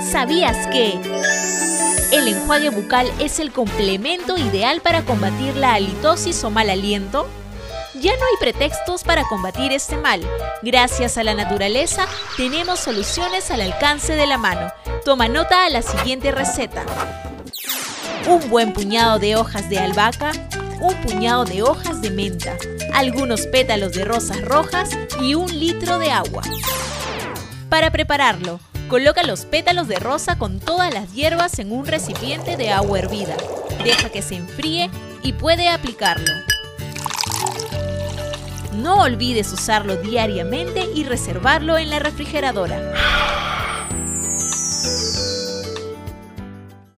¿Sabías que el enjuague bucal es el complemento ideal para combatir la halitosis o mal aliento? Ya no hay pretextos para combatir este mal. Gracias a la naturaleza, tenemos soluciones al alcance de la mano. Toma nota a la siguiente receta. Un buen puñado de hojas de albahaca, un puñado de hojas de menta, algunos pétalos de rosas rojas y 1 litro de agua. Para prepararlo, coloca los pétalos de rosa con todas las hierbas en un recipiente de agua hervida. Deja que se enfríe y puede aplicarlo. No olvides usarlo diariamente y reservarlo en la refrigeradora.